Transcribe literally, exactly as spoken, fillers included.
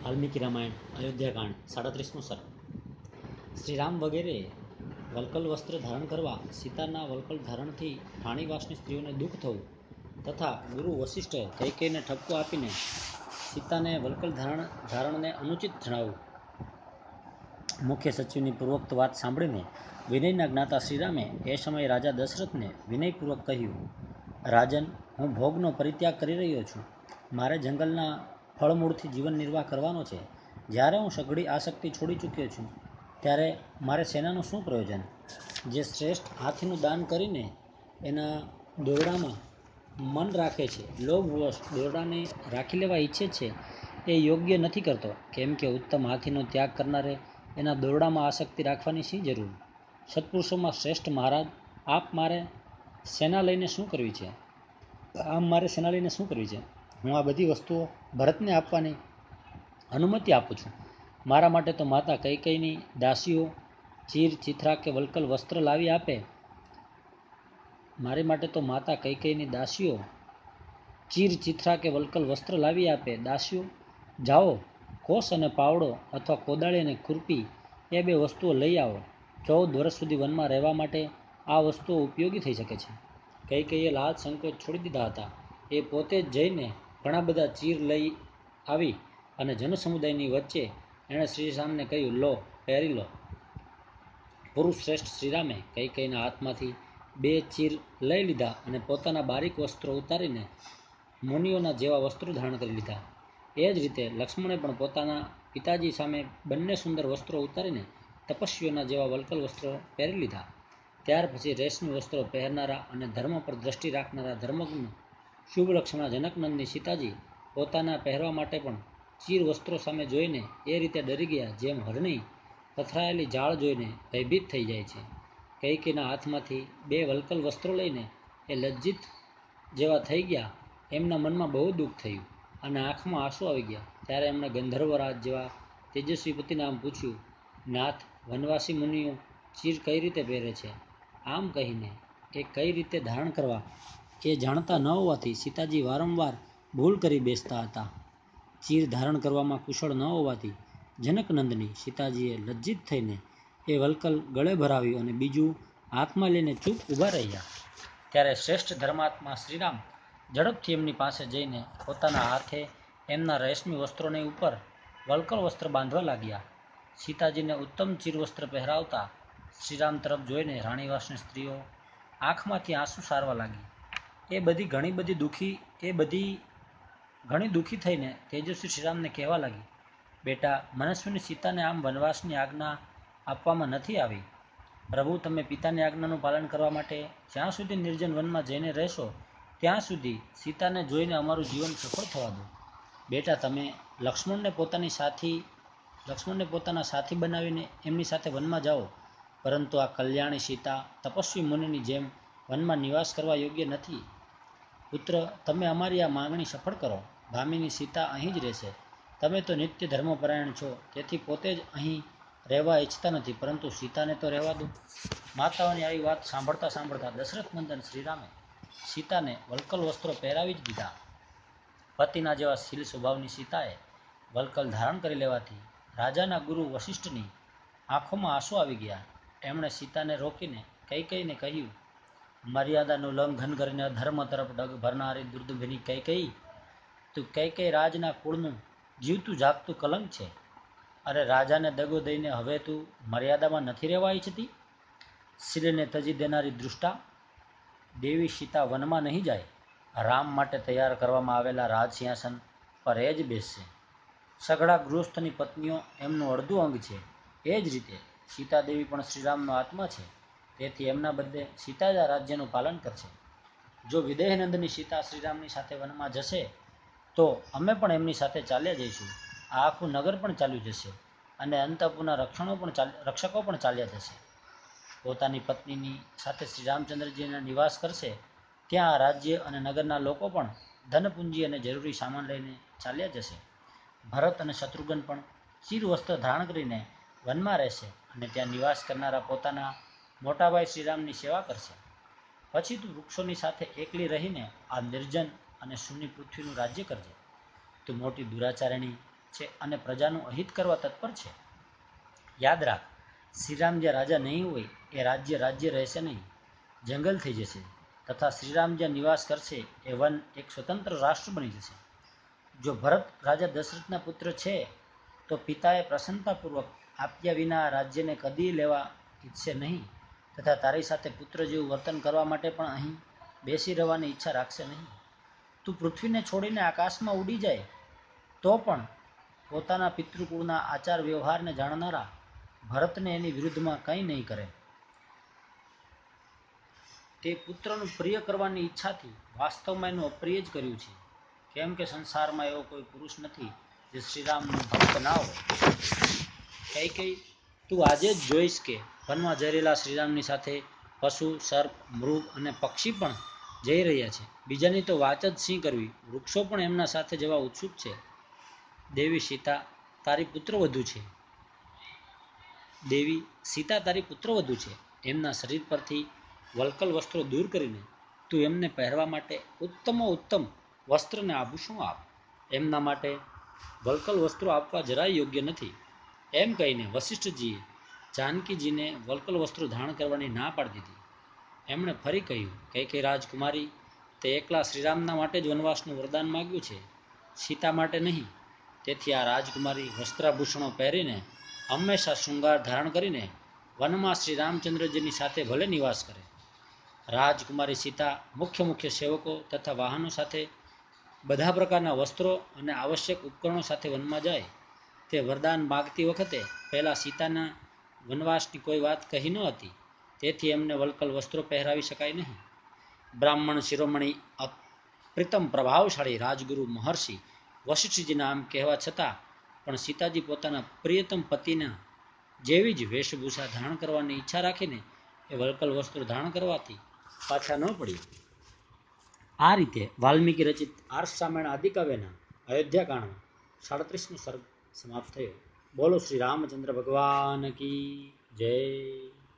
વાલ્મીકી રામાયણ અયોધ્યાકાંડ સાડત્રીસમું સર્ગ. શ્રીરામ વગેરે વલ્કલ વસ્ત્ર ધારણ કરવા સીતાના વલ્કલ ધારણથી રાણીવાસની સ્ત્રીઓને દુઃખ થવું તથા ગુરુ વશિષ્ઠે કૈકેયીને ઠપકો આપીને સીતાને વલ્કલ ધારણ ધારણને અનુચિત જણાવવું. મુખ્ય સચિવની પૂર્વોક્ત વાત સાંભળીને વિનયના જ્ઞાતા શ્રીરામે એ સમયે રાજા દશરથને વિનયપૂર્વક કહ્યું, રાજન, હું ભોગનો પરિત્યાગ કરી રહ્યો છું. મારે જંગલના ફળમૂળથી જીવન નિર્વાહ કરવાનો છે. જ્યારે હું સઘળી આસક્તિ છોડી ચૂક્યો છું ત્યારે મારે સેનાનું શું પ્રયોજન? જે શ્રેષ્ઠ હાથીનું દાન કરીને એના દોરડામાં મન રાખે છે, લોભવશ દોરડાને રાખી લેવા ઈચ્છે છે, એ યોગ્ય નથી કરતો. કેમ કે ઉત્તમ હાથીનો ત્યાગ કરનારે એના દોરડામાં આસક્તિ રાખવાની શી જરૂર? સત્પુરુષોમાં શ્રેષ્ઠ મહારાજ, આપ મારે સેના લઈને શું કરવી છે? આમ મારે સેના લઈને શું કરવી છે? હું આ બધી વસ્તુઓ ભરતને આપવાની અનુમતિ આપું છું. મારા માટે તો માતા કૈકેયીની દાસીઓ ચીર ચિથરા કે વલ્કલ વસ્ત્ર લાવી આપે મારી માટે તો માતા કૈકેયીની દાસીઓ ચીર ચિથરા કે વલ્કલ વસ્ત્ર લાવી આપે દાસીઓ, જાઓ, કોસ અને પાવડો અથવા કોદાળી અને ખુરપી એ બે વસ્તુઓ લઈ આવો. ચૌદ વર્ષ સુધી વનમાં રહેવા માટે આ વસ્તુઓ ઉપયોગી થઈ શકે છે. કૈકેયીએ લાજ સંકોચ છોડી દીધા હતા. એ પોતે જ જઈને ઘણા બધા ચીર લઈ આવી અને જનસમુદાયની વચ્ચે એણે શ્રીરામને કહ્યું, લો, પહેરી લો. પુરુષ શ્રેષ્ઠ શ્રીરામે કૈકેયીના હાથમાંથી બે ચીર લઈ લીધા અને પોતાના બારીક વસ્ત્રો ઉતારીને મુનિઓના જેવા વસ્ત્રો ધારણ કરી લીધા. એ જ રીતે લક્ષ્મણે પણ પોતાના પિતાજી સામે બંને સુંદર વસ્ત્રો ઉતારીને તપસ્વીઓના જેવા વલ્કલ વસ્ત્રો પહેરી લીધા. ત્યાર પછી રેશમી વસ્ત્રો પહેરનારા અને ધર્મ પર દ્રષ્ટિ રાખનારા ધર્મજ્ઞ શુભ લક્ષણા જનકનંદની સીતાજી પોતાના પહેરવા માટે પણ ચીર વસ્ત્રો સામે જોઈને એ રીતે ડરી ગયા જેમ હરણી પથરાયેલી જાળ જોઈને ભયભીત થઈ જાય છે. કૈકેયીના હાથમાંથી બે વલ્કલ વસ્ત્રો લઈને એ લજ્જિત જેવા થઈ ગયા. એમના મનમાં બહુ દુઃખ થયું અને આંખમાં આંસુ આવી ગયા. ત્યારે એમણે ગંધર્વરાજ જેવા તેજસ્વી પતિને આમ પૂછ્યું, નાથ, વનવાસી મુનિઓ ચીર કઈ રીતે પહેરે છે? આમ કહીને એ કઈ રીતે ધારણ કરવા એ જાણતા ન હોવાથી સીતાજી વારંવાર ભૂલ કરી બેસતા હતા. ચીર ધારણ કરવામાં કુશળ ન હોવાથી જનકનંદની સીતાજીએ લજ્જિત થઈને એ વલ્કલ ગળે ભરાવ્યું અને બીજું હાથમાં લઈને ચૂપ ઊભા રહ્યા. ત્યારે શ્રેષ્ઠ ધર્માત્મા શ્રીરામ ઝડપથી એમની પાસે જઈને પોતાના હાથે એમના રેશમી વસ્ત્રોની ઉપર વલ્કલ વસ્ત્ર બાંધવા લાગ્યા. સીતાજીને ઉત્તમ ચીરવસ્ત્ર પહેરાવતા શ્રીરામ તરફ જોઈને રાણીવાસની સ્ત્રીઓ આંખમાંથી આંસુ સારવા લાગી. એ બધી ઘણી બધી દુઃખી એ બધી ઘણી દુઃખી થઈને તેજસ્વી શ્રીરામને કહેવા લાગી, બેટા, મનસ્વીની સીતાને આમ વનવાસની આજ્ઞા આપવામાં નથી આવી. પ્રભુ, તમે પિતાની આજ્ઞાનું પાલન કરવા માટે જ્યાં સુધી નિર્જન વનમાં જઈને રહેશો ત્યાં સુધી સીતાને જોઈને અમારું જીવન સફળ થવા દો. બેટા, તમે લક્ષ્મણને પોતાની સાથી લક્ષ્મણને પોતાના સાથી બનાવીને એમની સાથે વનમાં જાઓ, પરંતુ આ કલ્યાણી સીતા તપસ્વી મુનિની જેમ વનમાં નિવાસ કરવા યોગ્ય નથી. પુત્ર, તમે અમારી આ માંગણી સફળ કરો. ભામિની સીતા અહીં જ રહેશે. તમે તો નિત્ય ધર્મપરાયણ છો, તેથી પોતે જ અહીં રહેવા ઈચ્છતા નથી, પરંતુ સીતાને તો રહેવા દો. માતાઓની આવી વાત સાંભળતા સાંભળતા દશરથનંદન શ્રીરામે સીતાને વલ્કલ વસ્ત્રો પહેરાવી જ દીધા. પતિના જેવા શીલ સ્વભાવની સીતાએ વલ્કલ ધારણ કરી લેવાથી રાજાના ગુરુ વશિષ્ઠની આંખોમાં આંસુ આવી ગયા. એમણે સીતાને રોકીને કૈકેયીને કહ્યું, મર્યાદાનું ઉલ્લંઘન કરીને અધર્મ તરફ ડગ ભરનારી દુર્દભિની કૈકેયી, તું કૈકેયી રાજના કુળનું જીવતું જાગતું કલંક છે. અરે, રાજાને દગો દઈને હવે તું મર્યાદામાં નથી રહેવા ઈચ્છતી? શીલને તજી દેનારી દૃષ્ટા! દેવી સીતા વનમાં નહીં જાય. રામ માટે તૈયાર કરવામાં આવેલા રાજસિંહાસન પર એ જ બેસશે. સઘળા ગૃહસ્થની પત્નીઓ એમનું અડધું અંગ છે. એ જ રીતે સીતાદેવી પણ શ્રીરામનો આત્મા છે, તેથી એમના બદલે સીતા જ આ રાજ્યનું પાલન કરશે. જો વિદેહનંદની સીતા શ્રીરામની સાથે વનમાં જશે તો અમે પણ એમની સાથે ચાલ્યા જઈશું. આ આખું નગર પણ ચાલ્યું જશે અને અંતઃપુરના રક્ષણો પણ રક્ષકો પણ ચાલ્યા જશે. પોતાની પત્નીની સાથે શ્રીરામચંદ્રજીના નિવાસ કરશે ત્યાં આ રાજ્ય અને નગરના લોકો પણ ધનપુંજી અને જરૂરી સામાન લઈને ચાલ્યા જશે. ભરત અને શત્રુઘ્ન પણ ચીર વસ્ત્ર ધારણ કરીને વનમાં રહેશે અને ત્યાં નિવાસ કરનારા પોતાના મોટાભાઈ શ્રીરામની સેવા કરશે. પછી તું વૃક્ષોની સાથે એકલી રહીને આ નિર્જન અને શૂન્ય પૃથ્વીનું રાજ્ય કરજે. તું મોટી દુરાચારિણી છે અને પ્રજાનું અહિત કરવા તત્પર છે. યાદ રાખ, શ્રીરામ જ્યાં રાજા નહીં હોય એ રાજ્ય રાજ્ય રહેશે નહીં, જંગલ થઈ જશે, તથા શ્રીરામ જ્યાં નિવાસ કરશે એ વન એક સ્વતંત્ર રાષ્ટ્ર બની જશે. જો ભરત રાજા દશરથના પુત્ર છે તો પિતાએ પ્રસન્નતાપૂર્વક આપ્યા વિના રાજ્યને કદી લેવા ઈચ્છે નહીં, તથા તારી સાથે પુત્ર જેવું વર્તન કરવા માટે પણ અહીં બેસી રહેવાની ઈચ્છા રાખશે નહીં. તું પૃથ્વીને છોડીને આકાશમાં ઉડી જાય તો પણ પોતાના પિતૃકુળના આચાર વ્યવહારને જાણનારા ભરતને એની વિરુદ્ધમાં કંઈ નહીં કરે. તે પુત્રનું પ્રિય કરવાની ઈચ્છાથી વાસ્તવમાં એનું અપ્રિય જ કર્યું છે, કેમ કે સંસારમાં એવો કોઈ પુરુષ નથી જે શ્રીરામનો ભક્ત ના હોય. કઈ કઈ તું આજે જ જોઈશ કે વનમાં જઈ રહેલા શ્રીરામની સાથે પશુ, સર્પ, મૃગ અને પક્ષી પણ જઈ રહ્યા છે. બીજાની તો વાત જ શી કરવી, વૃક્ષો પણ એમના સાથે જવા ઉત્સુક છે. દેવી સીતા તારી પુત્રવધુ છે દેવી સીતા તારી પુત્રવધુ છે એમના શરીર પરથી વલ્કલ વસ્ત્રો દૂર કરીને તું એમને પહેરવા માટે ઉત્તમો ઉત્તમ વસ્ત્ર અને આભૂષણો આપ. એમના માટે વલ્કલ વસ્ત્રો આપવા જરાય યોગ્ય નથી. એમ કહીને વશિષ્ઠજીએ જાનકીજીને વલ્કલ વસ્ત્રો ધારણ કરવાની ના પાડી દીધી. એમણે ફરી કહ્યું, કૈકેયી રાજકુમારી, તે એકલા શ્રીરામના માટે જ વનવાસનું વરદાન માગ્યું છે, સીતા માટે નહીં. તેથી આ રાજકુમારી વસ્ત્રાભૂષણો પહેરીને હંમેશા શૃંગાર ધારણ કરીને વનમાં શ્રી રામચંદ્રજીની સાથે ભલે નિવાસ કરે. રાજકુમારી સીતા મુખ્ય મુખ્ય સેવકો તથા વાહનો સાથે બધા પ્રકારના વસ્ત્રો અને આવશ્યક ઉપકરણો સાથે વનમાં જાય. તે વરદાન માગતી વખતે પહેલાં સીતાના વનવાસની કોઈ વાત કહી ન હતી, તેથી એમને વલ્કલ વસ્ત્રો પહેરાવી શકાય નહીં. બ્રાહ્મણ શિરોમણી પ્રીતમ પ્રભાવશાળી રાજગુરુ મહર્ષિ વશિષ્ઠજીના આમ કહેવા છતાં પણ સીતાજી પોતાના પ્રિયતમ પતિના જેવી જ વેશભૂષા ધારણ કરવાની ઈચ્છા રાખીને એ વલ્કલ વસ્ત્રો ધારણ કરવાથી પાછા ન પડ્યા. આ રીતે વાલ્મીકી રચિત આર્ષ રામાયણ આદિકાવ્યના અયોધ્યાકાંડમાં સાડત્રીસમો સર્ગ સમાપ્ત થયો. બોલો શ્રી રામચંદ્ર ભગવાન કી જય.